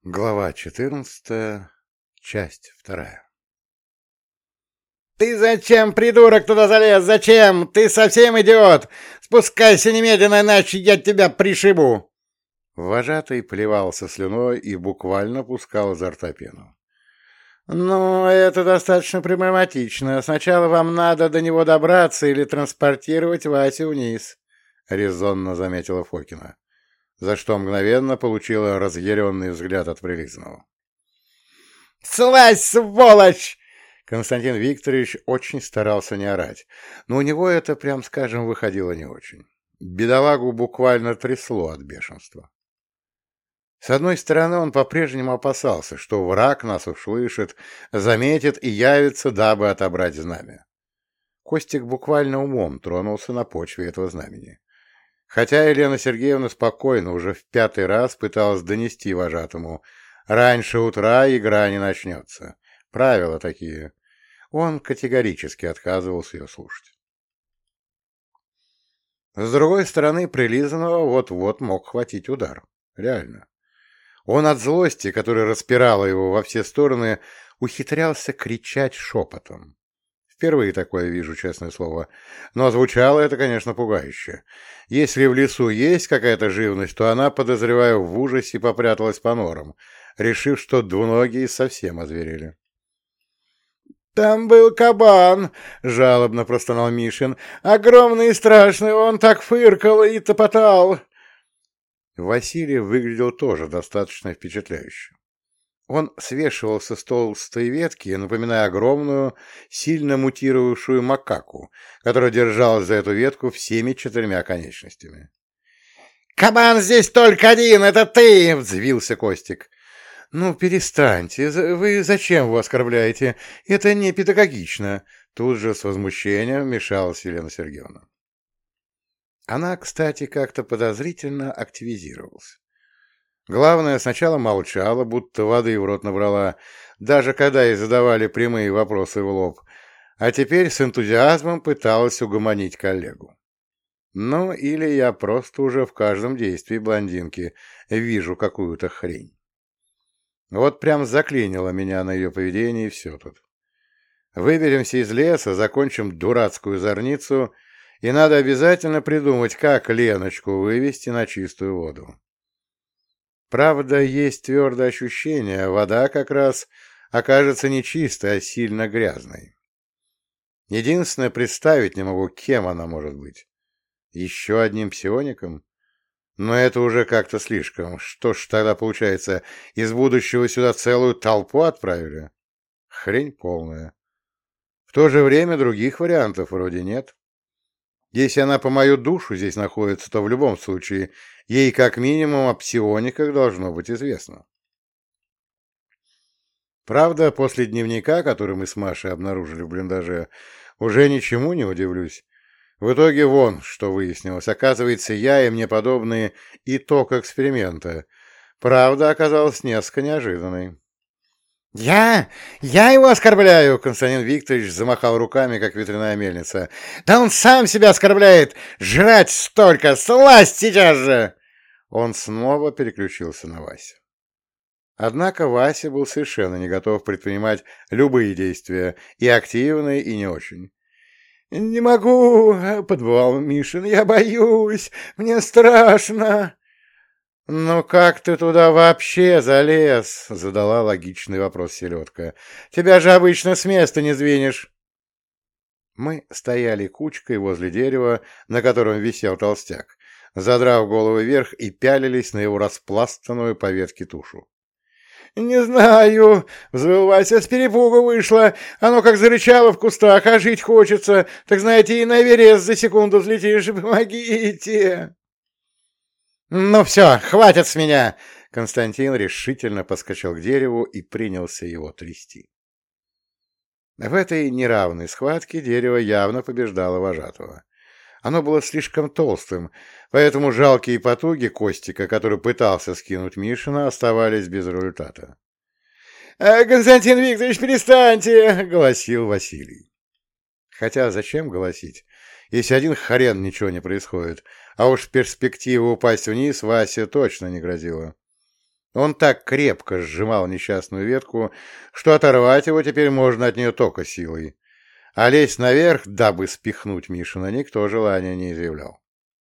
Глава 14, часть 2. «Ты зачем, придурок, туда залез? Зачем? Ты совсем идиот! Спускайся немедленно, иначе я тебя пришибу!» Вожатый плевался слюной и буквально пускал изо рта пену. «Ну, это достаточно проблематично. Сначала вам надо до него добраться или транспортировать Васю вниз», — резонно заметила Фокина, за что мгновенно получила разъяренный взгляд от Прилизного. «Слазь, сволочь!» Константин Викторович очень старался не орать, но у него это, прям скажем, выходило не очень. Бедолагу буквально трясло от бешенства. С одной стороны, он по-прежнему опасался, что враг нас услышит, заметит и явится, дабы отобрать знамя. Костик буквально умом тронулся на почве этого знамени. Хотя Елена Сергеевна спокойно уже в 5-й раз пыталась донести вожатому: раньше утра игра не начнется. Правила такие. Он категорически отказывался ее слушать. С другой стороны, Прилизанного вот-вот мог хватить удар. Реально. Он от злости, которая распирала его во все стороны, ухитрялся кричать шепотом. Впервые такое вижу, честное слово. Но звучало это, конечно, пугающе. Если в лесу есть какая-то живность, то она, подозреваю, в ужасе попряталась по норам, решив, что двуногие совсем озверели. «Там был кабан!» — жалобно простонал Мишин. «Огромный и страшный, он так фыркал и топотал!» Василий выглядел тоже достаточно впечатляюще. Он свешивался с толстой ветки, напоминая огромную, сильно мутировавшую макаку, которая держалась за эту ветку всеми 4 конечностями. «Кабан здесь только один, это ты!» — взвился Костик. «Ну, перестаньте. Вы зачем его оскорбляете? Это не педагогично!» Тут же с возмущением вмешалась Елена Сергеевна. Она, кстати, как-то подозрительно активизировалась. Главное, сначала молчала, будто воды в рот набрала, даже когда ей задавали прямые вопросы в лоб, а теперь с энтузиазмом пыталась угомонить коллегу. Ну, или я просто уже в каждом действии блондинки вижу какую-то хрень. Вот прям заклинило меня на ее поведение, и все тут. Выберемся из леса, закончим дурацкую зорницу, и надо обязательно придумать, как Леночку вывести на чистую воду. Правда, есть твердое ощущение, вода как раз окажется не чистой, а сильно грязной. Единственное, представить не могу, кем она может быть. Еще одним псиоником? Но это уже как-то слишком. Что ж тогда получается, из будущего сюда целую толпу отправили? Хрень полная. В то же время других вариантов вроде нет. Если она по мою душу здесь находится, то в любом случае ей как минимум о псиониках должно быть известно. Правда, после дневника, который мы с Машей обнаружили в блиндаже, уже ничему не удивлюсь. В итоге вон, что выяснилось. Оказывается, я и мне подобные итог эксперимента. Правда оказалась несколько неожиданной. «Я его оскорбляю!» — Константин Викторович замахал руками, как ветряная мельница. «Да он сам себя оскорбляет! Жрать столько! Слазь сейчас же!» Он снова переключился на Васю. Однако Вася был совершенно не готов предпринимать любые действия, и активные, и не очень. «Не могу!» — подвал Мишин. «Я боюсь! Мне страшно!» «Ну как ты туда вообще залез?» — задала логичный вопрос селедка. «Тебя же обычно с места не сдвинешь». Мы стояли кучкой возле дерева, на котором висел толстяк, задрав голову вверх и пялились на его распластанную по ветке тушу. «Не знаю!» — взвыл Вася. «С перепугу вышло. Оно как зарычало в кустах, а жить хочется. Так знаете, и на Эверест за секунду взлетишь. Помогите!» «Ну все, хватит с меня!» Константин решительно подскочил к дереву и принялся его трясти. В этой неравной схватке дерево явно побеждало вожатого. Оно было слишком толстым, поэтому жалкие потуги Костика, который пытался скинуть Мишина, оставались без результата. «Константин Викторович, перестаньте!» — голосил Василий. Хотя зачем голосить, если один хрен ничего не происходит, а уж перспектива упасть вниз Васе точно не грозила. Он так крепко сжимал несчастную ветку, что оторвать его теперь можно от нее только силой. А лезть наверх, дабы спихнуть Мишина, никто желания не изъявлял.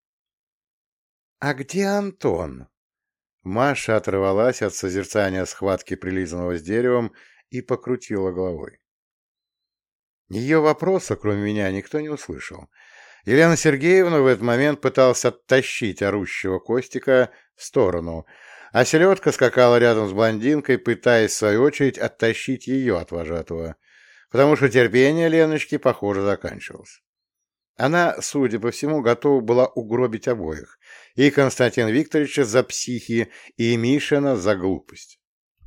«А где Антон?» Маша оторвалась от созерцания схватки прилизанного с деревом и покрутила головой. Ее вопроса, кроме меня, никто не услышал. Елена Сергеевна в этот момент пыталась оттащить орущего Костика в сторону, а селедка скакала рядом с блондинкой, пытаясь, в свою очередь, оттащить ее от вожатого, потому что терпение Леночки, похоже, заканчивалось. Она, судя по всему, готова была угробить обоих, и Константина Викторовича за психи, и Мишина за глупость.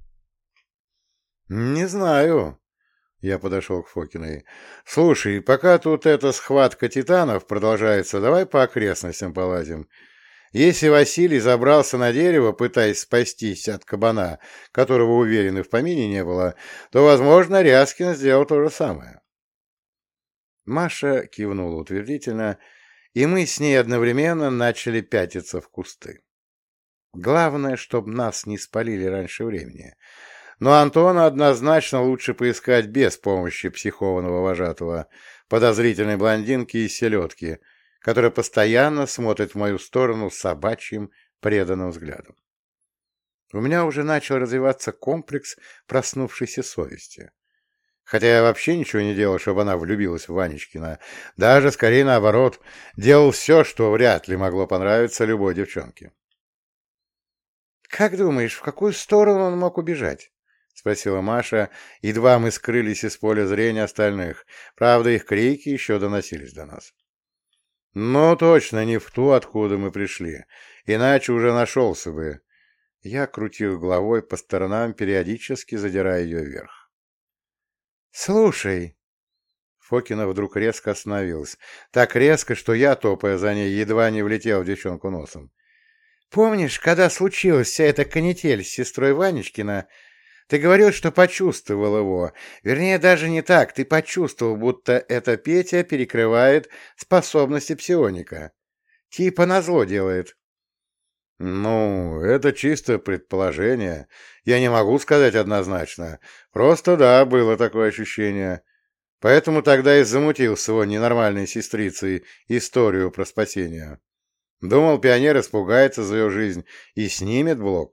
«Не знаю», — я подошел к Фокиной. «Слушай, пока тут эта схватка титанов продолжается, давай по окрестностям полазим. Если Василий забрался на дерево, пытаясь спастись от кабана, которого, уверены, в помине не было, то, возможно, Ряскин сделал то же самое». Маша кивнула утвердительно, и мы с ней одновременно начали пятиться в кусты. Главное, чтобы нас не спалили раньше времени. Но Антона однозначно лучше поискать без помощи психованного вожатого, подозрительной блондинки и селедки, которая постоянно смотрит в мою сторону собачьим преданным взглядом. У меня уже начал развиваться комплекс проснувшейся совести. Хотя я вообще ничего не делал, чтобы она влюбилась в Ванечкина. Даже, скорее наоборот, делал все, что вряд ли могло понравиться любой девчонке. «Как думаешь, в какую сторону он мог убежать?» — спросила Маша, едва мы скрылись из поля зрения остальных. Правда, их крики еще доносились до нас. «Ну, точно не в ту, откуда мы пришли. Иначе уже нашелся бы». Я крутил головой по сторонам, периодически задирая ее вверх. «Слушай!» Фокина вдруг резко остановилась. Так резко, что я, топая за ней, едва не влетел в девчонку носом. «Помнишь, когда случилась вся эта канитель с сестрой Ванечкина, ты говорил, что почувствовал его. Вернее, даже не так. Ты почувствовал, будто это Петя перекрывает способности псионика. Типа назло делает». «Ну, это чисто предположение. Я не могу сказать однозначно. Просто да, было такое ощущение. Поэтому тогда и замутил с его ненормальной сестрицей историю про спасение. Думал, пионер испугается за ее жизнь и снимет блок».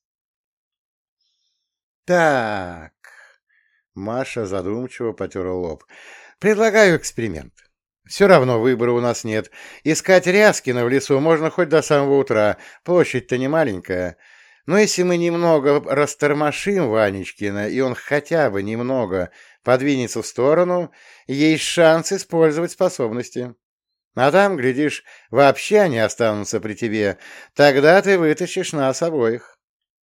«Так...» Маша задумчиво потерла лоб. «Предлагаю эксперимент. Все равно выбора у нас нет. Искать Ряскина в лесу можно хоть до самого утра. Площадь-то не маленькая. Но если мы немного растормошим Ванечкина, и он хотя бы немного подвинется в сторону, есть шанс использовать способности. А там, глядишь, вообще они останутся при тебе. Тогда ты вытащишь нас обоих».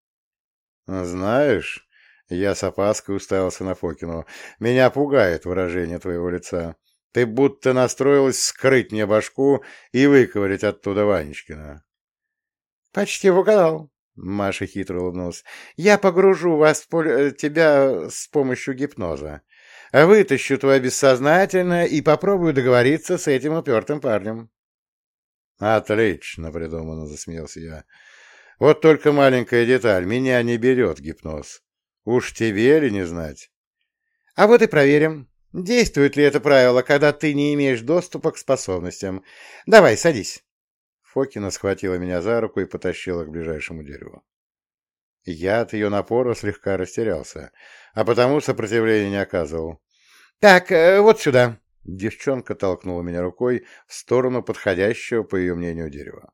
«Знаешь...» Я с опаской уставился на Фокину. «Меня пугает выражение твоего лица. Ты будто настроилась скрыть мне башку и выковырять оттуда Ванечкина». «Почти угадал», — Маша хитро улыбнулась. «Я погружу тебя с помощью гипноза. Вытащу твое бессознательное и попробую договориться с этим упертым парнем». «Отлично», — придуманно засмеялся я. «Вот только маленькая деталь. Меня не берет гипноз. Уж тебе ли не знать?» «А вот и проверим, действует ли это правило, когда ты не имеешь доступа к способностям. Давай, садись». Фокина схватила меня за руку и потащила к ближайшему дереву. Я от ее напора слегка растерялся, а потому сопротивления не оказывал. «Так, вот сюда». Девчонка толкнула меня рукой в сторону подходящего, по ее мнению, дерева.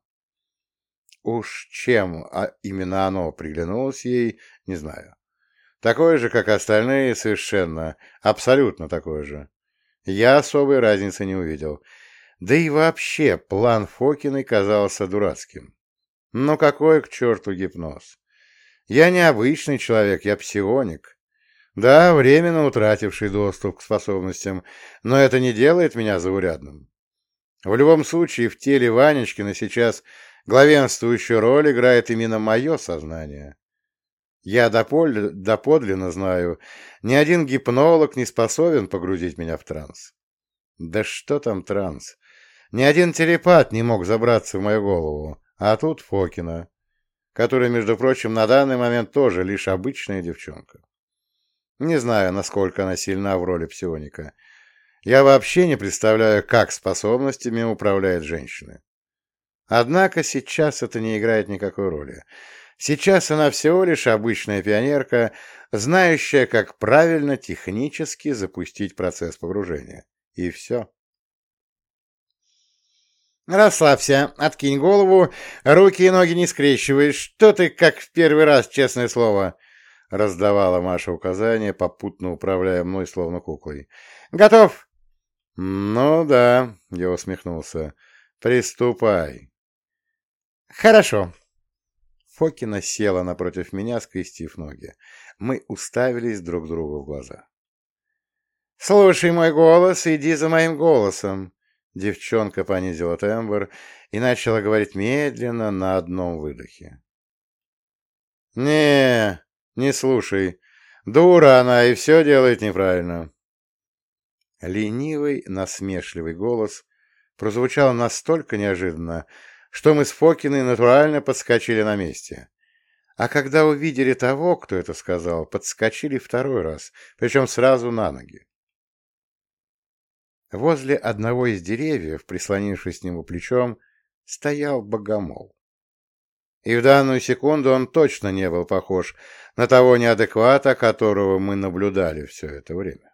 Уж чем именно оно приглянулось ей, не знаю. Такое же, как остальные, совершенно, абсолютно такое же. Я особой разницы не увидел. Да и вообще план Фокиной казался дурацким. Но какой к черту гипноз? Я не обычный человек, я псионик. Да, временно утративший доступ к способностям, но это не делает меня заурядным. В любом случае, в теле Ванечкина сейчас главенствующую роль играет именно мое сознание. Я доподлинно знаю, ни один гипнолог не способен погрузить меня в транс. Да что там транс? Ни один телепат не мог забраться в мою голову, а тут Фокина, которая, между прочим, на данный момент тоже лишь обычная девчонка. Не знаю, насколько она сильна в роли псионика. Я вообще не представляю, как способностями управляют женщины. Однако сейчас это не играет никакой роли. Сейчас она всего лишь обычная пионерка, знающая, как правильно технически запустить процесс погружения. И все. «Расслабься, откинь голову, руки и ноги не скрещивай. Что ты, как в первый раз, честное слово?» — раздавала Маша указания, попутно управляя мной, словно куклой. «Готов?» «Ну да», — я усмехнулся. «Приступай». «Хорошо». Фокина села напротив меня, скрестив ноги. Мы уставились друг другу в глаза. «Слушай мой голос, иди за моим голосом». Девчонка понизила тембр и начала говорить медленно на одном выдохе. Не слушай. Дура она и все делает неправильно». Ленивый, насмешливый голос прозвучал настолько неожиданно, что мы с Фокиной натурально подскочили на месте. А когда увидели того, кто это сказал, подскочили второй раз, причем сразу на ноги. Возле одного из деревьев, прислонившись к нему плечом, стоял богомол. И в данную секунду он точно не был похож на того неадеквата, которого мы наблюдали все это время.